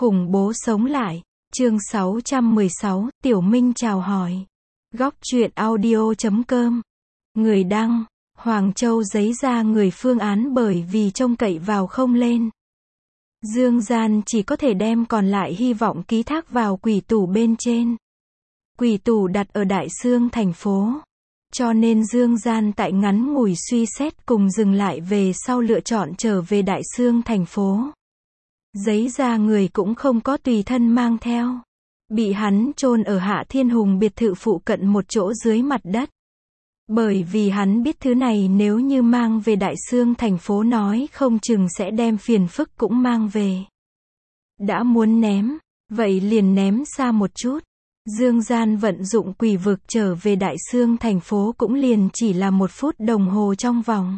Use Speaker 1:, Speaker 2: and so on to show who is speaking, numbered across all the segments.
Speaker 1: Khủng bố sống lại. Chương 616, Tiểu Minh chào hỏi. Góc truyện audio.com. Người đăng, Hoàng Châu giấy ra người phương án bởi vì trông cậy vào không lên. Dương Gian chỉ có thể đem còn lại hy vọng ký thác vào quỷ tủ bên trên. Quỷ tủ đặt ở Đại Xương thành phố. Cho nên Dương Gian tại ngắn ngủi suy xét cùng dừng lại về sau lựa chọn trở về Đại Xương thành phố. Giấy ra người cũng không có tùy thân mang theo. Bị hắn chôn ở Hạ Thiên Hùng biệt thự phụ cận một chỗ dưới mặt đất. Bởi vì hắn biết thứ này nếu như mang về Đại Xương thành phố nói không chừng sẽ đem phiền phức cũng mang về. Đã muốn ném, vậy liền ném xa một chút. Dương Gian vận dụng quỷ vực trở về Đại Xương thành phố cũng liền chỉ là 1 phút đồng hồ trong vòng.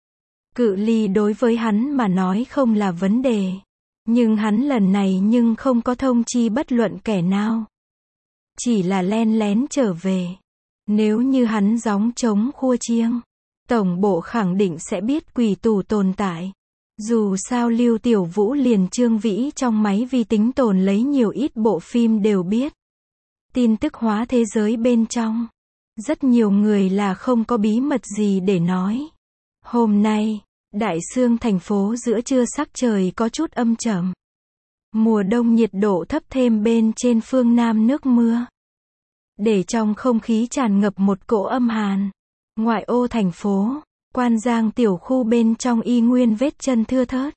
Speaker 1: Cự ly đối với hắn mà nói không là vấn đề. Nhưng hắn lần này nhưng không có thông chi bất luận kẻ nào. Chỉ là len lén trở về. Nếu như hắn gióng trống khua chiêng, tổng bộ khẳng định sẽ biết quỷ tủ tồn tại. Dù sao Lưu Tiểu Vũ liền Trương Vĩ trong máy vi tính tồn lấy nhiều ít bộ phim đều biết. Tin tức hóa thế giới bên trong. Rất nhiều người là không có bí mật gì để nói. Hôm nay, Đại Xương thành phố giữa trưa sắc trời có chút âm trầm. Mùa đông nhiệt độ thấp thêm bên trên phương Nam nước mưa. Để trong không khí tràn ngập một cỗ âm hàn. Ngoại ô thành phố, Quan Giang tiểu khu bên trong y nguyên vết chân thưa thớt.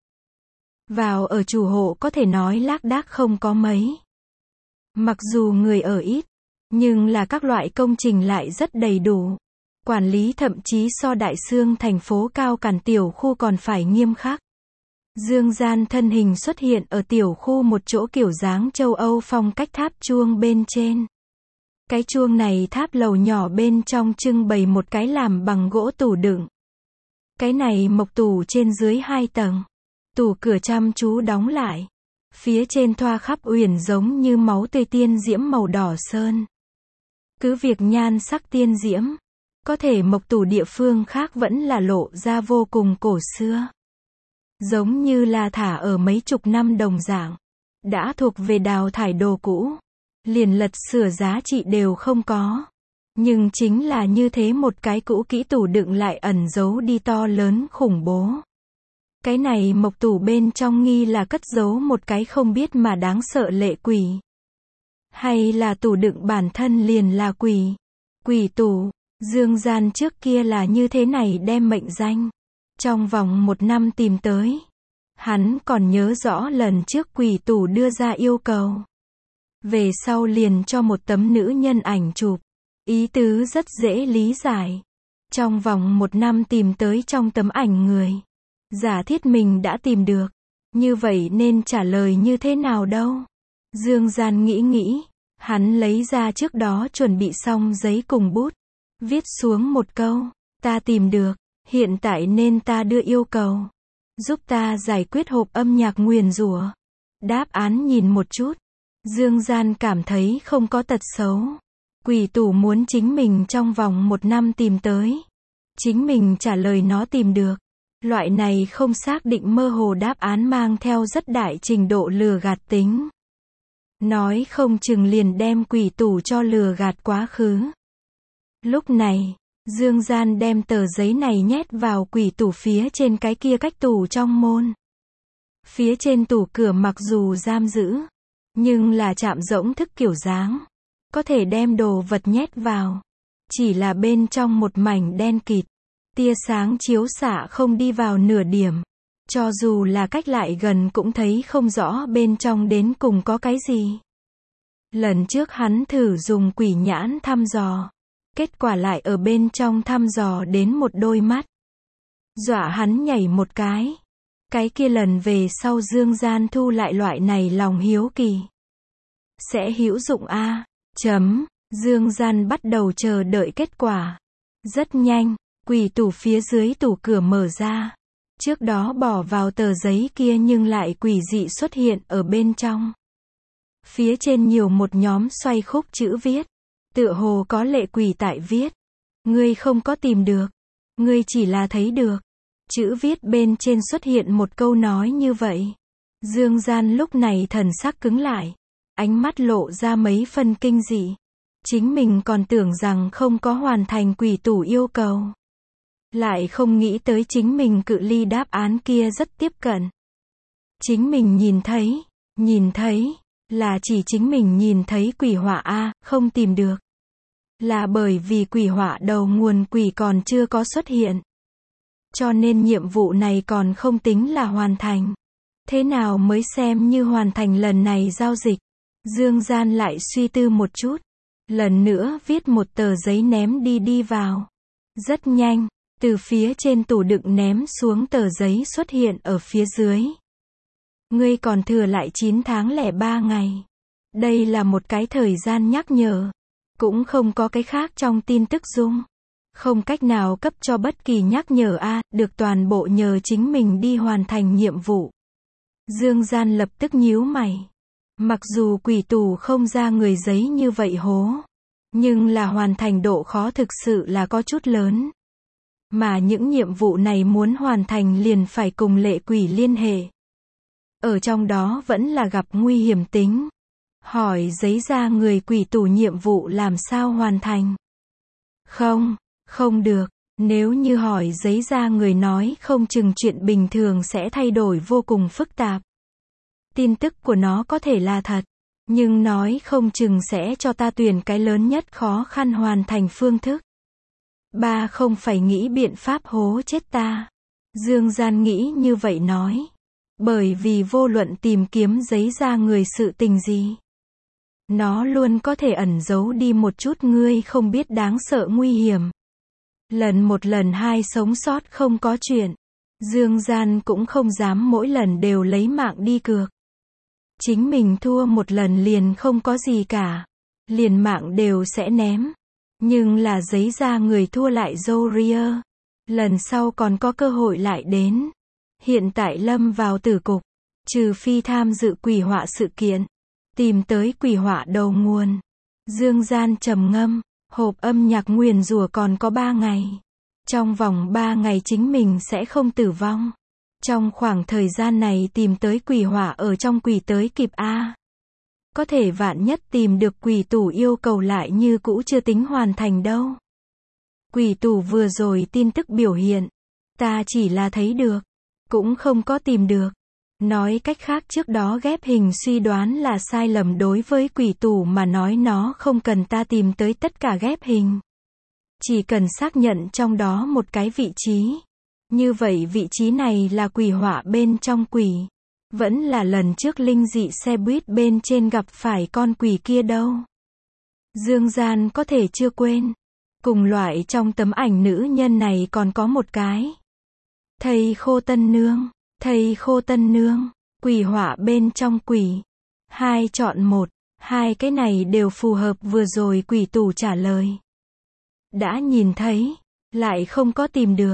Speaker 1: Vào ở chủ hộ có thể nói lác đác không có mấy. Mặc dù người ở ít, nhưng là các loại công trình lại rất đầy đủ. Quản lý thậm chí so Đại Xương thành phố cao cản tiểu khu còn phải nghiêm khắc. Dương Gian thân hình xuất hiện ở tiểu khu một chỗ kiểu dáng châu Âu phong cách tháp chuông bên trên. Cái chuông này tháp lầu nhỏ bên trong trưng bày một cái làm bằng gỗ tủ đựng. Cái này mộc tủ trên dưới 2 tầng. Tủ cửa chăm chú đóng lại. Phía trên thoa khắp uyển giống như máu tươi tiên diễm màu đỏ sơn. Cứ việc nhan sắc tiên diễm. Có thể mộc tủ địa phương khác vẫn là lộ ra vô cùng cổ xưa. Giống như là thả ở mấy chục năm đồng dạng. Đã thuộc về đào thải đồ cũ. Liền lật sửa giá trị đều không có. Nhưng chính là như thế một cái cũ kỹ tủ đựng lại ẩn giấu đi to lớn khủng bố. Cái này mộc tủ bên trong nghi là cất giấu một cái không biết mà đáng sợ lệ quỷ. Hay là tủ đựng bản thân liền là quỷ. Quỷ tủ. Dương Gian trước kia là như thế này đem mệnh danh. Trong vòng 1 năm tìm tới. Hắn còn nhớ rõ lần trước quỷ tủ đưa ra yêu cầu. Về sau liền cho một tấm nữ nhân ảnh chụp. Ý tứ rất dễ lý giải. Trong vòng 1 năm tìm tới trong tấm ảnh người. Giả thiết mình đã tìm được. Như vậy nên trả lời như thế nào đâu? Dương Gian nghĩ. Hắn lấy ra trước đó chuẩn bị xong giấy cùng bút. Viết xuống một câu. Ta tìm được. Hiện tại nên ta đưa yêu cầu. Giúp ta giải quyết hộp âm nhạc nguyền rủa. Đáp án nhìn một chút. Dương Gian cảm thấy không có tật xấu. Quỷ tủ muốn chính mình trong vòng 1 năm tìm tới. Chính mình trả lời nó tìm được. Loại này không xác định mơ hồ đáp án mang theo rất đại trình độ lừa gạt tính. Nói không chừng liền đem quỷ tủ cho lừa gạt quá khứ. Lúc này, Dương Gian đem tờ giấy này nhét vào quỷ tủ phía trên cái kia cách tủ trong môn. Phía trên tủ cửa mặc dù giam giữ, nhưng là chạm rỗng thức kiểu dáng. Có thể đem đồ vật nhét vào. Chỉ là bên trong một mảnh đen kịt. Tia sáng chiếu xạ không đi vào nửa điểm. Cho dù là cách lại gần cũng thấy không rõ bên trong đến cùng có cái gì. Lần trước hắn thử dùng quỷ nhãn thăm dò. Kết quả lại ở bên trong thăm dò đến một đôi mắt. Dọa hắn nhảy một cái. Cái kia lần về sau Dương Gian thu lại loại này lòng hiếu kỳ. Sẽ hữu dụng a. Dương Gian bắt đầu chờ đợi kết quả. Rất nhanh, quỷ tủ phía dưới tủ cửa mở ra. Trước đó bỏ vào tờ giấy kia nhưng lại quỷ dị xuất hiện ở bên trong. Phía trên nhiều một nhóm xoay khúc chữ viết. Tựa hồ có lệ quỷ tại viết. Ngươi không có tìm được. Ngươi chỉ là thấy được. Chữ viết bên trên xuất hiện một câu nói như vậy. Dương Gian lúc này thần sắc cứng lại, ánh mắt lộ ra mấy phân kinh dị. Chính mình còn tưởng rằng không có hoàn thành quỷ tủ yêu cầu. Lại không nghĩ tới chính mình cự ly đáp án kia rất tiếp cận. Chính mình nhìn thấy, là chỉ chính mình nhìn thấy quỷ họa A, không tìm được. Là bởi vì quỷ họa đầu nguồn quỷ còn chưa có xuất hiện. Cho nên nhiệm vụ này còn không tính là hoàn thành. Thế nào mới xem như hoàn thành lần này giao dịch? Dương Gian lại suy tư một chút. Lần nữa viết một tờ giấy ném đi vào. Rất nhanh, từ phía trên tủ đựng ném xuống tờ giấy xuất hiện ở phía dưới. Ngươi còn thừa lại 9 tháng lẻ 3 ngày. Đây là một cái thời gian nhắc nhở. Cũng không có cái khác trong tin tức dung. Không cách nào cấp cho bất kỳ nhắc nhở A, được toàn bộ nhờ chính mình đi hoàn thành nhiệm vụ. Dương Gian lập tức nhíu mày. Mặc dù quỷ tù không ra người giấy như vậy hố. Nhưng là hoàn thành độ khó thực sự là có chút lớn. Mà những nhiệm vụ này muốn hoàn thành liền phải cùng lệ quỷ liên hệ. Ở trong đó vẫn là gặp nguy hiểm tính. Hỏi giấy ra người quỷ tù nhiệm vụ làm sao hoàn thành? Không được. Nếu như hỏi giấy ra người nói không chừng chuyện bình thường sẽ thay đổi vô cùng phức tạp. Tin tức của nó có thể là thật. Nhưng nói không chừng sẽ cho ta tuyển cái lớn nhất khó khăn hoàn thành phương thức. Ba không phải nghĩ biện pháp hố chết ta. Dương Gian nghĩ như vậy nói. Bởi vì vô luận tìm kiếm giấy ra người sự tình gì. Nó luôn có thể ẩn giấu đi một chút ngươi không biết đáng sợ nguy hiểm. Lần một lần hai sống sót không có chuyện. Dương Gian cũng không dám mỗi lần đều lấy mạng đi cược. Chính mình thua một lần liền không có gì cả. Liền mạng đều sẽ ném. Nhưng là giấy ra người thua lại dâu ria. Lần sau còn có cơ hội lại đến. Hiện tại lâm vào tử cục. Trừ phi tham dự quỷ họa sự kiện. Tìm tới quỷ họa đầu nguồn. Dương Gian trầm ngâm. Hộp âm nhạc nguyền rủa còn có 3 ngày. Trong vòng 3 ngày chính mình sẽ không tử vong. Trong khoảng thời gian này tìm tới quỷ họa ở trong quỷ tới kịp A. Có thể vạn nhất tìm được quỷ tủ yêu cầu lại như cũ chưa tính hoàn thành đâu. Quỷ tủ vừa rồi tin tức biểu hiện. Ta chỉ là thấy được. Cũng không có tìm được. Nói cách khác trước đó ghép hình suy đoán là sai lầm đối với quỷ tủ mà nói nó không cần ta tìm tới tất cả ghép hình. Chỉ cần xác nhận trong đó một cái vị trí. Như vậy vị trí này là quỷ họa bên trong quỷ. Vẫn là lần trước linh dị xe buýt bên trên gặp phải con quỷ kia đâu. Dương Gian có thể chưa quên. Cùng loại trong tấm ảnh nữ nhân này còn có một cái. Thầy khô tân nương, quỷ họa bên trong quỷ. 2 chọn 1, 2 cái này đều phù hợp vừa rồi quỷ tù trả lời. Đã nhìn thấy, lại không có tìm được.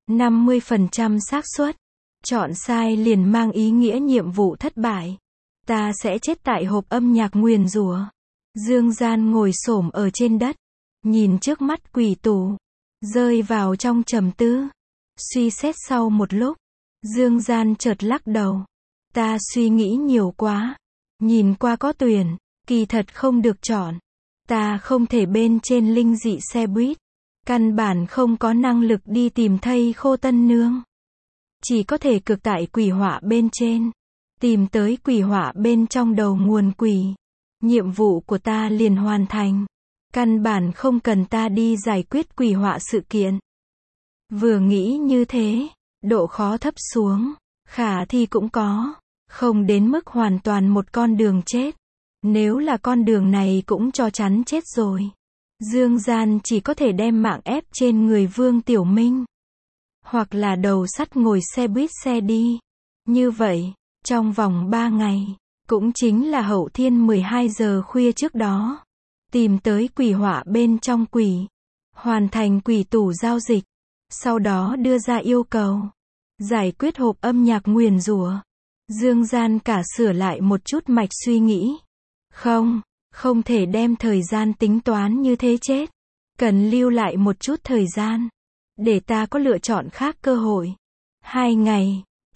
Speaker 1: 50% xác suất. Chọn sai liền mang ý nghĩa nhiệm vụ thất bại. Ta sẽ chết tại hộp âm nhạc nguyền rủa. Dương Gian ngồi xổm ở trên đất. Nhìn trước mắt quỷ tù. Rơi vào trong trầm tư. Suy xét sau một lúc. Dương Gian chợt lắc đầu. Ta suy nghĩ nhiều quá. Nhìn qua có tuyển. Kỳ thật không được chọn. Ta không thể bên trên linh dị xe buýt. Căn bản không có năng lực đi tìm thây khô tân nương. Chỉ có thể cực tại quỷ họa bên trên. Tìm tới quỷ họa bên trong đầu nguồn quỷ. Nhiệm vụ của ta liền hoàn thành. Căn bản không cần ta đi giải quyết quỷ họa sự kiện. Vừa nghĩ như thế, độ khó thấp xuống, khả thi cũng có. Không đến mức hoàn toàn một con đường chết. Nếu là con đường này cũng cho chắn chết rồi. Dương Gian chỉ có thể đem mạng ép trên người Vương Tiểu Minh. Hoặc là đầu sắt ngồi xe buýt xe đi. Như vậy, trong vòng 3 ngày, cũng chính là Hậu Thiên 12 giờ khuya trước đó. Tìm tới quỷ họa bên trong quỷ. Hoàn thành quỷ tủ giao dịch. Sau đó đưa ra yêu cầu. Giải quyết hộp âm nhạc nguyền rủa. Dương Gian cả sửa lại một chút mạch suy nghĩ. Không thể đem thời gian tính toán như thế chết. Cần lưu lại một chút thời gian. Để ta có lựa chọn khác cơ hội. 2 ngày.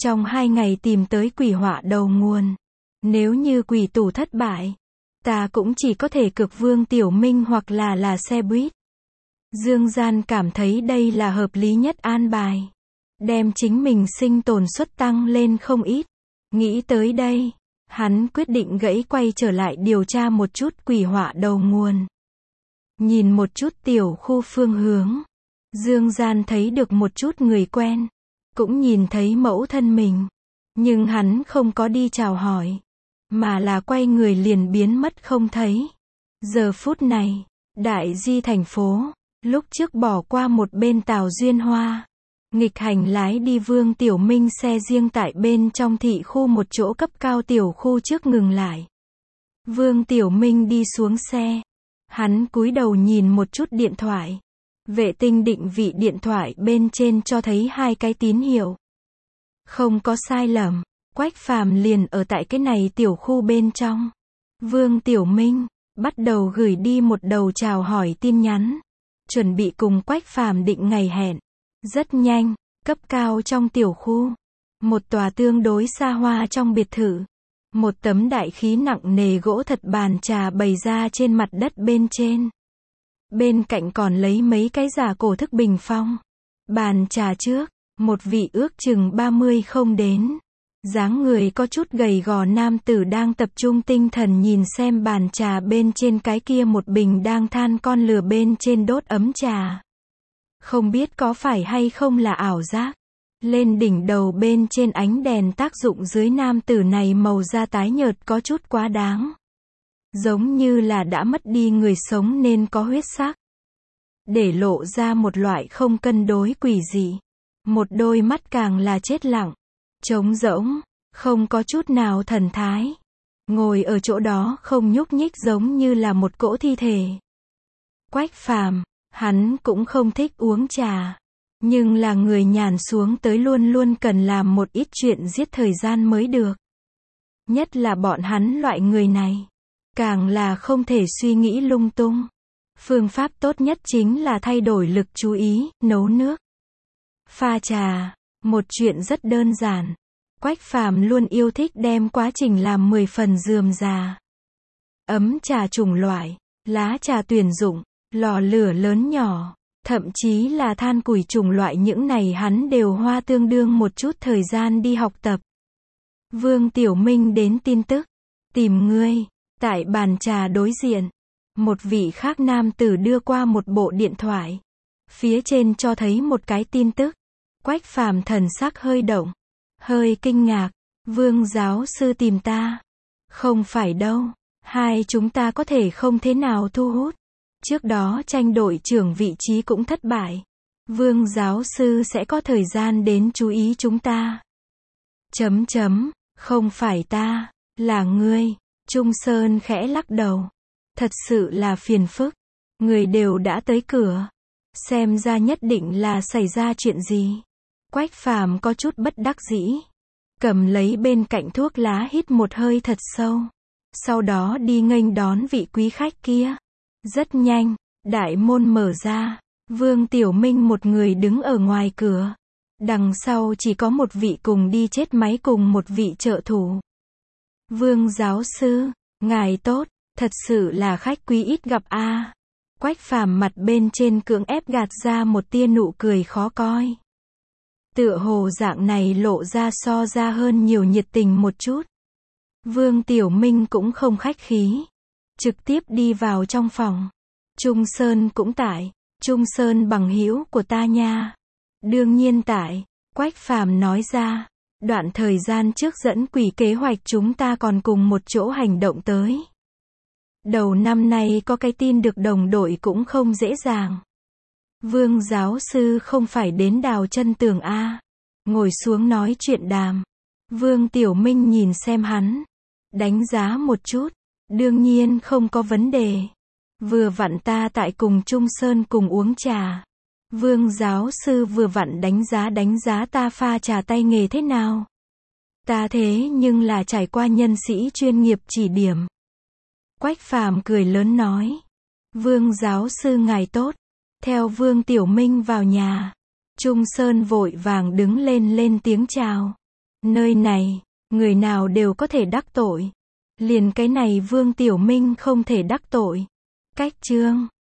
Speaker 1: Trong 2 ngày tìm tới quỷ họa đầu nguồn. Nếu như quỷ tù thất bại, ta cũng chỉ có thể cược Vương Tiểu Minh hoặc là xe buýt. Dương Gian cảm thấy đây là hợp lý nhất an bài. Đem chính mình sinh tồn suất tăng lên không ít. Nghĩ tới đây, hắn quyết định quay trở lại điều tra một chút quỷ họa đầu nguồn. Nhìn một chút tiểu khu phương hướng. Dương Gian thấy được một chút người quen. Cũng nhìn thấy mẫu thân mình. Nhưng hắn không có đi chào hỏi. Mà là quay người liền biến mất không thấy. Giờ phút này, đại di thành phố, lúc trước bỏ qua một bên Tào Duyên Hoa. Nghịch hành lái đi Vương Tiểu Minh xe riêng tại bên trong thị khu một chỗ cấp cao tiểu khu trước ngừng lại. Vương Tiểu Minh đi xuống xe. Hắn cúi đầu nhìn một chút điện thoại. Vệ tinh định vị điện thoại bên trên cho thấy 2 cái tín hiệu. Không có sai lầm, Quách Phàm liền ở tại cái này tiểu khu bên trong. Vương Tiểu Minh bắt đầu gửi đi một đầu chào hỏi tin nhắn, chuẩn bị cùng Quách Phàm định ngày hẹn. Rất nhanh, cấp cao trong tiểu khu, một tòa tương đối xa hoa trong biệt thự, một tấm đại khí nặng nề gỗ thật bàn trà bày ra trên mặt đất bên trên. Bên cạnh còn lấy mấy cái giả cổ thức bình phong. Bàn trà trước, một vị ước chừng 30 không đến, dáng người có chút gầy gò nam tử đang tập trung tinh thần nhìn xem bàn trà bên trên cái kia một bình đang than con lửa bên trên đốt ấm trà. Không biết có phải hay không là ảo giác. Lên đỉnh đầu bên trên ánh đèn tác dụng dưới nam tử này màu da tái nhợt có chút quá đáng. Giống như là đã mất đi người sống nên có huyết sắc. Để lộ ra một loại không cân đối quỷ dị. Một đôi mắt càng là chết lặng. Trống rỗng, không có chút nào thần thái. Ngồi ở chỗ đó không nhúc nhích giống như là một cỗ thi thể. Quách Phàm, hắn cũng không thích uống trà. Nhưng là người nhàn xuống tới luôn luôn cần làm một ít chuyện giết thời gian mới được. Nhất là bọn hắn loại người này. Càng là không thể suy nghĩ lung tung. Phương pháp tốt nhất chính là thay đổi lực chú ý, nấu nước. Pha trà, một chuyện rất đơn giản. Quách Phàm luôn yêu thích đem quá trình làm 10 phần rườm rà. Ấm trà chủng loại, lá trà tuyển dụng, lò lửa lớn nhỏ, thậm chí là than củi chủng loại những này hắn đều hoa tương đương một chút thời gian đi học tập. Vương Tiểu Minh đến tin tức, tìm ngươi. Tại bàn trà đối diện, một vị khác nam tử đưa qua một bộ điện thoại. Phía trên cho thấy một cái tin tức. Quách Phàm thần sắc hơi động, hơi kinh ngạc. Vương giáo sư tìm ta. Không phải đâu, hai chúng ta có thể không thế nào thu hút. Trước đó tranh đội trưởng vị trí cũng thất bại. Vương giáo sư sẽ có thời gian đến chú ý chúng ta. Không phải ta, là ngươi. Trung Sơn khẽ lắc đầu. Thật sự là phiền phức. Người đều đã tới cửa. Xem ra nhất định là xảy ra chuyện gì. Quách Phàm có chút bất đắc dĩ. Cầm lấy bên cạnh thuốc lá hít một hơi thật sâu. Sau đó đi nghênh đón vị quý khách kia. Rất nhanh, đại môn mở ra. Vương Tiểu Minh một người đứng ở ngoài cửa. Đằng sau chỉ có một vị cùng đi chết máy cùng một vị trợ thủ. Vương giáo sư, ngài tốt, thật sự là khách quý ít gặp a. Quách Phàm mặt bên trên cưỡng ép gạt ra một tia nụ cười khó coi. Tựa hồ dạng này lộ ra so ra hơn nhiều nhiệt tình một chút. Vương Tiểu Minh cũng không khách khí. Trực tiếp đi vào trong phòng. Trung Sơn cũng tại. Trung Sơn bằng hữu của ta nha. Đương nhiên tại. Quách Phàm nói ra. Đoạn thời gian trước dẫn quỷ kế hoạch chúng ta còn cùng một chỗ hành động tới. Đầu năm nay có cái tin được đồng đội cũng không dễ dàng. Vương giáo sư không phải đến đào chân tường a. Ngồi xuống nói chuyện đàm. Vương Tiểu Minh nhìn xem hắn. Đánh giá một chút. Đương nhiên không có vấn đề. Vừa vặn ta tại cùng Trung Sơn cùng uống trà. Vương giáo sư vừa vặn đánh giá ta pha trà tay nghề thế nào. Ta thế nhưng là trải qua nhân sĩ chuyên nghiệp chỉ điểm. Quách Phàm cười lớn nói. Vương giáo sư ngài tốt. Theo Vương Tiểu Minh vào nhà. Trung Sơn vội vàng đứng lên tiếng chào. Nơi này, người nào đều có thể đắc tội. Liền cái này Vương Tiểu Minh không thể đắc tội. Cách chương